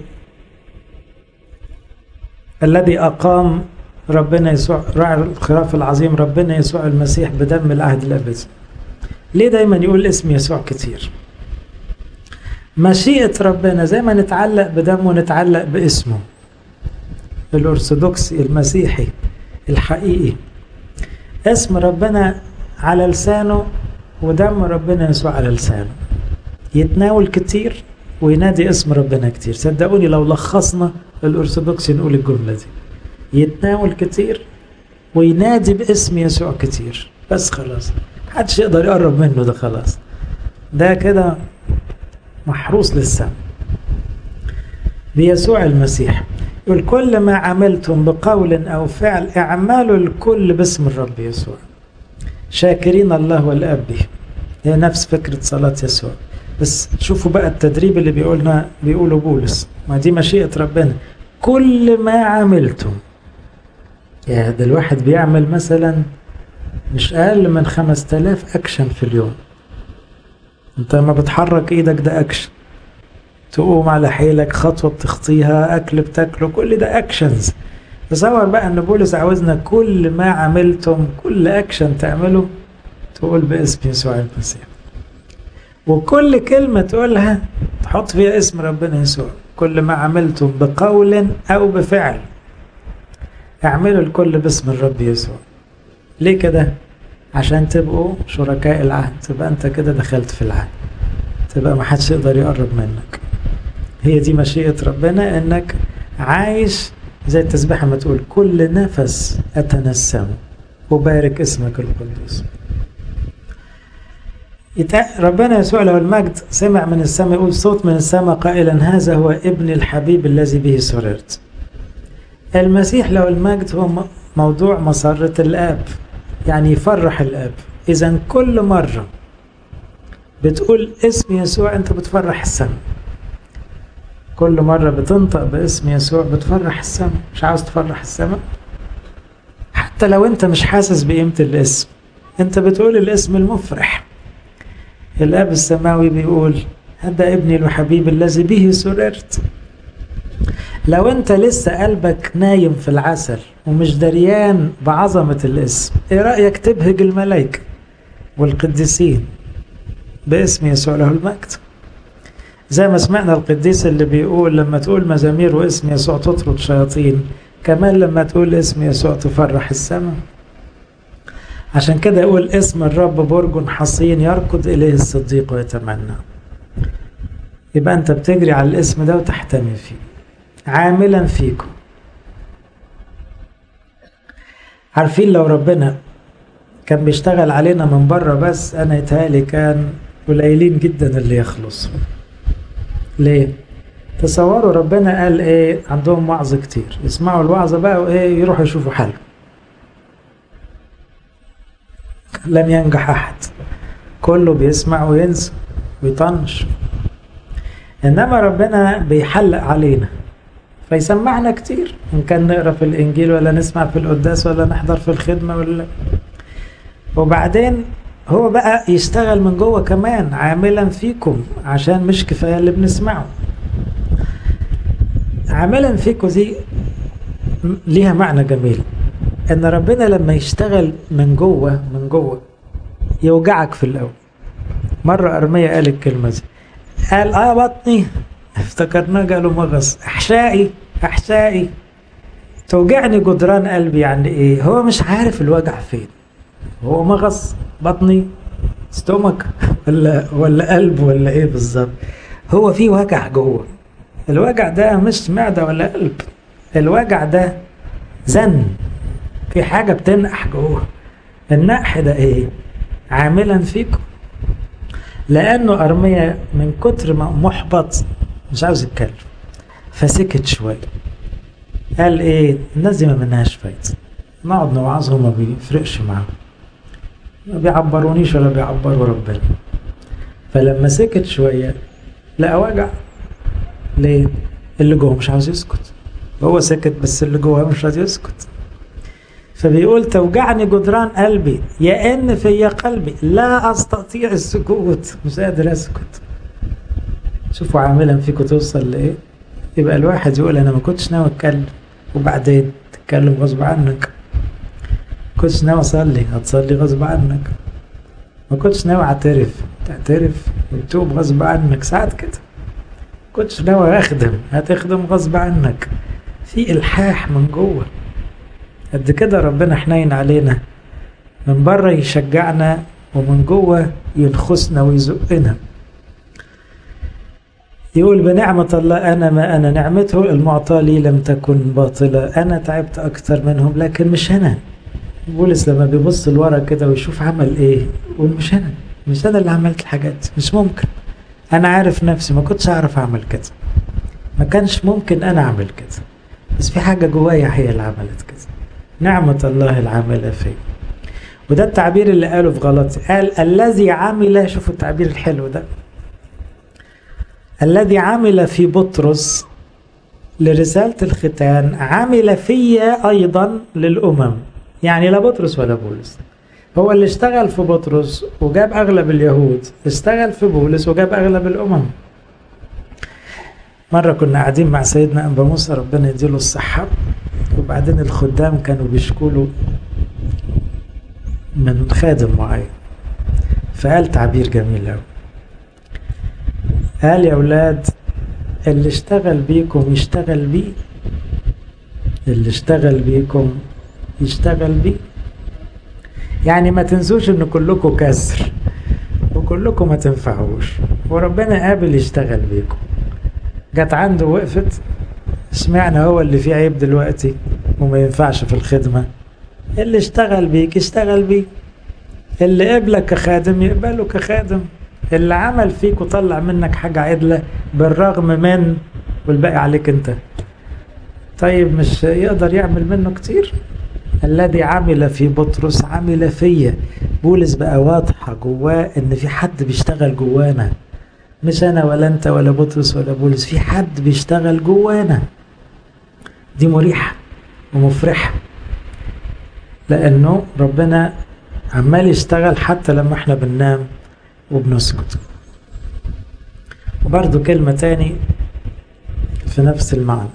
الذي أقام ربنا يسوع راعي الخراف العظيم ربنا يسوع المسيح بدم العهد الأبدي. ليه دايما يقول اسم يسوع كتير؟ مشيئة ربنا زي ما نتعلق بدمه نتعلق باسمه. الأرثوذكسي المسيحي الحقيقي اسم ربنا على لسانه ودم ربنا يسوع على لسانه، يتناول كتير وينادي اسم ربنا كتير. صدقوني لو لخصنا الأرثوذكسي نقول الجملة دي، يتناول كتير وينادي باسم يسوع كتير، بس خلاص محدش يقدر يقرب منه، ده خلاص ده كده محروس للسماء بيسوع المسيح. يقول كل ما عملتم بقول أو فعل اعملوا الكل باسم الرب يسوع شاكرين الله والآب به. هي نفس فكرة صلاة يسوع، بس شوفوا بقى التدريب اللي بيقولنا بيقوله بولس، ما دي مشيئة ربنا. كل ما عملتم، يعني ده الواحد بيعمل مثلا مش أقل من خمس تلاف أكشن في اليوم. انت ما بتحرك ايدك ده أكشن، تقوم على حيلك، خطوة بتخطيها، أكل بتاكله، كل ده أكشنز. تصور بقى أن بولس عاوزنا كل ما عملتم، كل أكشن تعمله تقول باسم يسوع المسيح، وكل كلمة تقولها تحط فيها اسم ربنا يسوع. كل ما عملتم بقول أو بفعل اعملوا الكل باسم الرب يسوع. ليه كده؟ عشان تبقوا شركاء العهد، تبقى أنت كده دخلت في العهد، تبقى ما حدش يقدر يقرب منك. هي دي مشيئة ربنا، انك عايش زي التسبيحة ما تقول كل نفس أتنسم وبارك اسمك القدوس. ربنا يسوع له المجد سمع من السماء، يقول صوت من السماء قائلا هذا هو ابن الحبيب الذي به سررت. المسيح له المجد هو موضوع مسرة الآب، يعني يفرح الآب. إذن كل مرة بتقول اسم يسوع انت بتفرح السماء، كل مرة بتنطق باسم يسوع بتفرح السماء. مش عاوز تفرح السماء؟ حتى لو انت مش حاسس بقيمة الاسم، انت بتقول الاسم المفرح. الاب السماوي بيقول هذا ابني الحبيب الذي به سررت. لو انت لسه قلبك نايم في العسل ومش دريان بعظمة الاسم، ايه رأيك تبهج الملائكة والقديسين باسم يسوع له المجد؟ زي ما سمعنا القديس اللي بيقول لما تقول مزامير واسم يسوع تطرد شياطين، كمان لما تقول اسم يسوع تفرح السماء. عشان كده يقول اسم الرب برج حصين يركض إليه الصديق ويتمنى. يبقى أنت بتجري على الاسم ده وتحتمي فيه. عاملا فيكم. عارفين لو ربنا كان بيشتغل علينا من بره بس، أنا يتهيألي كان قليلين جدا اللي يخلصوا. ليه؟ تصوروا ربنا قال ايه؟ عندهم وعظ كتير، يسمعوا الوعظة بقى وايه يروحوا يشوفوا حل. لم ينجح أحد، كله بيسمع وينسى ويطنش. إنما ربنا بيحلق علينا فيسمعنا كتير، إن كان نقرأ في الإنجيل ولا نسمع في القداس ولا نحضر في الخدمة ولا، وبعدين هو بقى يشتغل من جوه كمان عاملا فيكم، عشان مش كفاية اللي بنسمعه. عاملا فيكم دي ليها معنى جميل، ان ربنا لما يشتغل من جوه من جوه يوجعك في الاول. مرة أرمية قال الكلمة دي، قال اه بطني، افتكرناه قالوا مغص، احشائي احشائي توجعني جدران قلبي. يعني ايه؟ هو مش عارف الوجع فين، هو مغص بطني ستومك ولا ولا قلب ولا ايه بالظبط. هو في وجع جوه، الوجع ده مش معدة ولا قلب، الوجع ده زن، في حاجة بتنقح جوه. النقح ده ايه؟ عاملا فيكم. لانه ارميا من كتر ما محبط مش عاوز يتكلم فسكت شوية. قال ايه؟ الناس دي ما منهاش فايدة، نقعد نوعظهم ما بيفرقش معاهم، ما بيعبرونيش ولا بيعبروا ربنا. فلما سكت شوية لقى وجع. ليه؟ اللي جوه مش عاوز يسكت، هو سكت بس اللي جوه مش عاوز يسكت. فبيقول توجعني جدران قلبي، يا ان في قلبي لا استطيع السكوت، مش قادر اسكت. شوفوا عاملا فيكم توصل لإيه. يبقى الواحد يقول أنا ما كنتش ناوي أتكلم، وبعدين تتكلم غصب عنك. ما كنتش ناوي أصلي، هتصلي غصب عنك. ما كنتش ناوي أعترف، تعترف وتتوب غصب عنك. ساعات كده ما كنتش ناوي أخدم، هتخدم غصب عنك. في إلحاح من جوه. قد كده ربنا حنين علينا، من بره يشجعنا ومن جوه ينخسنا ويزقنا. يقول بنعمة الله أنا ما أنا، نعمته المعطاة لي لم تكن باطلة. أنا تعبت أكتر منهم لكن مش أنا. بولس لما بيبص لورا كده ويشوف عمل إيه يقول مش أنا، مش أنا اللي عملت الحاجات، مش ممكن. أنا عارف نفسي ما كنتش أعرف أعمل كده، ما كانش ممكن أنا أعمل كده، بس في حاجة جوايا هي اللي عملت كده. نعمة الله العاملة فيه. وده التعبير اللي قاله في غلطي، قال الذي عمل، شوفوا التعبير الحلو ده، الذي عمل في بطرس لرسالة الختان عمل فيا أيضا للأمم. يعني لا بطرس ولا بولس، هو اللي اشتغل في بطرس وجاب أغلب اليهود، اشتغل في بولس وجاب أغلب الأمم. مرة كنا قاعدين مع سيدنا أنبا موسى ربنا يديله الصحة، وبعدين الخدام كانوا بيشكولوا من خادم معين، فقال تعبير جميل أوي، قال يا أولاد اللي اشتغل بيكم يشتغل بيه، اللي اشتغل بيكم يشتغل بيه. يعني ما تنسوش ان كلكم كسر وكلكم ما تنفعوش، وربنا قابل يشتغل بيكم. جت عنده وقفت، سمعنا هو اللي فيه عيب دلوقتي وما ينفعش في الخدمة. اللي اشتغل بيك يشتغل بيه، اللي قبلك كخادم يقبله كخادم، اللي عمل فيك وطلع منك حاجة عدلة بالرغم من، والباقي عليك انت. طيب مش يقدر يعمل منه كتير؟ الذي عمل في بطرس عمل فيا. بولس بقى واضحة جواه ان في حد بيشتغل جوانا، مش انا ولا انت ولا بطرس ولا بولس، في حد بيشتغل جوانا. دي مريحة ومفرحة، لانه ربنا عمال يشتغل حتى لما احنا بننام وبنسكت. وبرضو كلمة تاني في نفس المعنى،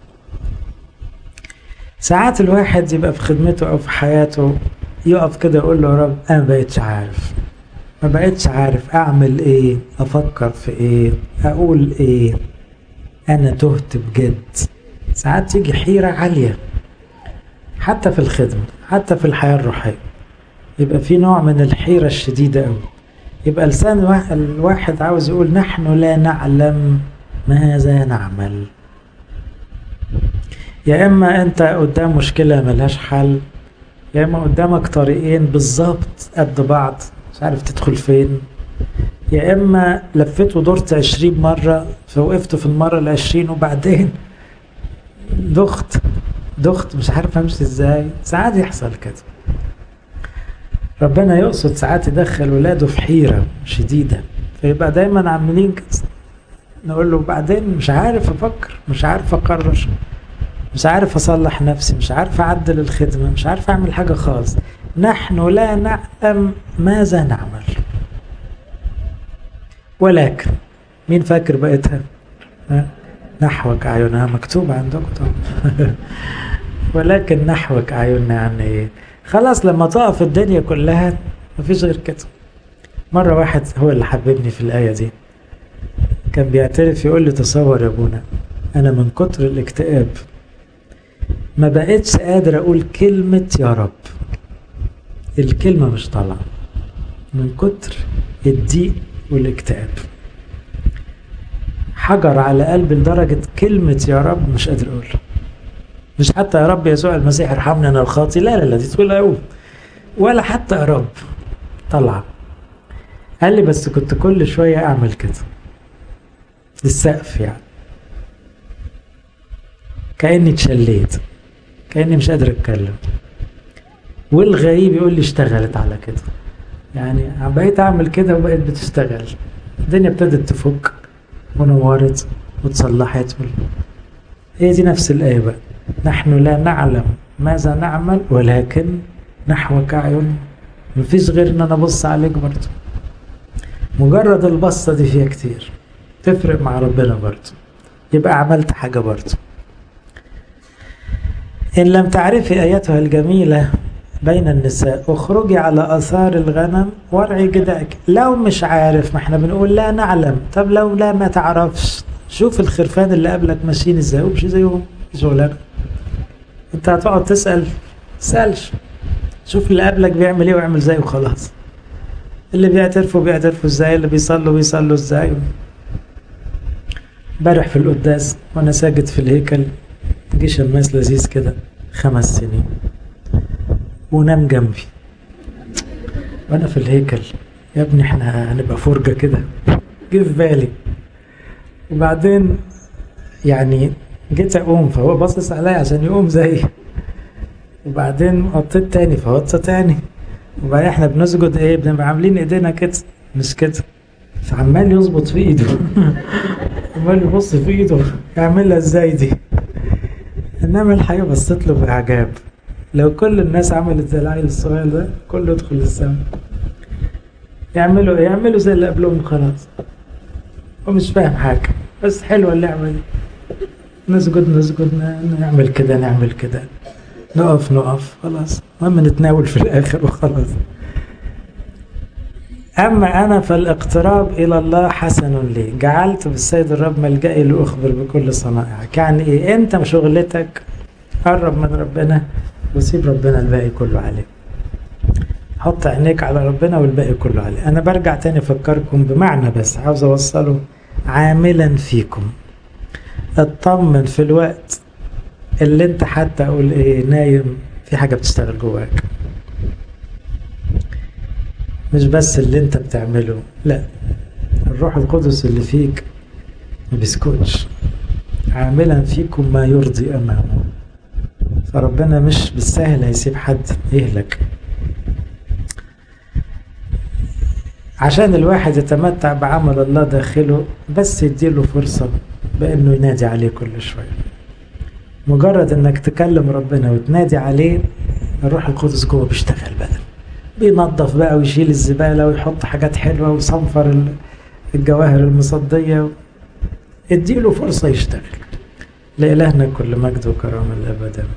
ساعات الواحد يبقى في خدمته او في حياته يقف كده يقول له يا رب انا ما بقيتش عارف، ما بقيتش عارف اعمل ايه، افكر في ايه، اقول ايه، انا تهت بجد. ساعات تيجي حيرة عالية حتى في الخدمة، حتى في الحياة الروحية، يبقى في نوع من الحيرة الشديدة قوي. يبقى لسان الواحد عاوز يقول نحن لا نعلم ماذا نعمل. يا اما انت قدام مشكلة ملهاش حل، يا اما قدامك طريقين بالظبط قد بعض مش عارف تدخل فين، يا اما لفيت ودورت عشرين مرة فوقفت في المرة العشرين وبعدين دخت دخت مش عارف امشي ازاي. ساعات يحصل كده. ربنا يقصد ساعات يدخل ولاده في حيرة شديدة، فيبقى دايما عاملين كده، نقول له بعدين مش عارف افكر، مش عارف اقرر، مش عارف اصلح نفسي، مش عارف اعدل الخدمة، مش عارف اعمل حاجة خالص. نحن لا نعلم ماذا نعمل، ولكن مين فاكر بقيتها؟ نحوك أعينها، مكتوب عندكم طبعا. ولكن نحوك أعيننا، يعني ايه؟ خلاص لما تقف الدنيا كلها مفيش غير كده. مرة واحد هو اللي حببني في الآية دي، كان بيعترف يقول لي تصور يا ابونا أنا من كتر الاكتئاب ما بقيتش قادر أقول كلمة يا رب، الكلمة مش طالعة من كتر الضيق والاكتئاب، حجر على قلبي لدرجة كلمة يا رب مش قادر أقول، مش حتى يا رب يسوع المسيح ارحمني أنا الخاطي، لا لا لا دي تقول أقول، ولا حتى يا رب طلع. قال لي بس كنت كل شوية أعمل كده للسقف، يعني كأني اتشليت، كأني مش قادر أتكلم. والغريب يقول لي اشتغلت على كده، يعني بقيت أعمل كده وبقيت بتشتغل، الدنيا ابتدت تفك ونورت وتصلحت. هي دي نفس الآية بقى، نحن لا نعلم ماذا نعمل ولكن نحوك أعين. مفيش غير ان انا ابص عليك برضه، مجرد البصة دي فيها كتير تفرق مع ربنا برضه، يبقى عملت حاجة برضه. إن لم تعرفي أيتها الجميلة بين النساء اخرجي على آثار الغنم وارعي جدائك. لو مش عارف، ما احنا بنقول لا نعلم. طب لو لا ما تعرفش، شوف الخرفان اللي قبلك ماشيين ازاي ومشي زيهم. شغلك انت هتقعد تسأل؟ تسألش، شوف اللي قبلك بيعمل ايه واعمل زيه وخلاص. اللي بيعترفوا بيعترفوا ازاي، اللي بيصلوا بيصلوا ازاي. امبارح في القداس وانا ساجد في الهيكل جه شماس لذيذ كده خمس سنين ونام جنبي وانا في الهيكل. يا ابني احنا هنبقى فرجة كده، جه في بالي. وبعدين يعني جيت اقوم فهو باصص عليا عشان يقوم زيي، وبعدين قطيت تاني فوطة تاني، وبعدين احنا بنسجد ايه، بنبقى عاملين ايدينا كده مش كده، فعمال يظبط في ايده عمال يبص في ايده يعملها ازاي دي. انما الحقيقة بصيت له باعجاب. لو كل الناس عملت زي العيل الصغير ده كله يدخل السماء. يعملوا ايه؟ يعملوا زي اللي قبلهم خلاص. ومش فاهم حاجة، بس حلوة اللعبة دي. نسجد نسجد نعمل كده نعمل كده، نقف نقف خلاص، المهم نتناول في الآخر وخلاص. أما أنا فالاقتراب إلى الله حسن لي، جعلت بالسيد الرب ملجئي لأخبر بكل صنائعك. يعني إيه؟ أنت شغلتك قرب من ربنا وسيب ربنا الباقي كله عليه. حط عينيك على ربنا والباقي كله عليه. أنا برجع تاني أفكركم بمعنى بس عاوز أوصله، عاملا فيكم. اطمن في الوقت اللي انت حتى اقول ايه نايم، في حاجة بتشتغل جواك، مش بس اللي انت بتعمله، لا، الروح القدس اللي فيك ما بيسكتش. عاملا فيكم ما يرضي امامه. فربنا مش بالسهل هيسيب حد يهلك. عشان الواحد يتمتع بعمل الله داخله، بس يديله فرصة بانه ينادي عليه كل شوية. مجرد انك تكلم ربنا وتنادي عليه، الروح القدس جوه بيشتغل بقى، بينظف بقى ويشيل الزبالة ويحط حاجات حلوة ويصنفر الجواهر المصدية. اديله فرصة يشتغل. لإلهنا كل مجد وكرامة الأبد.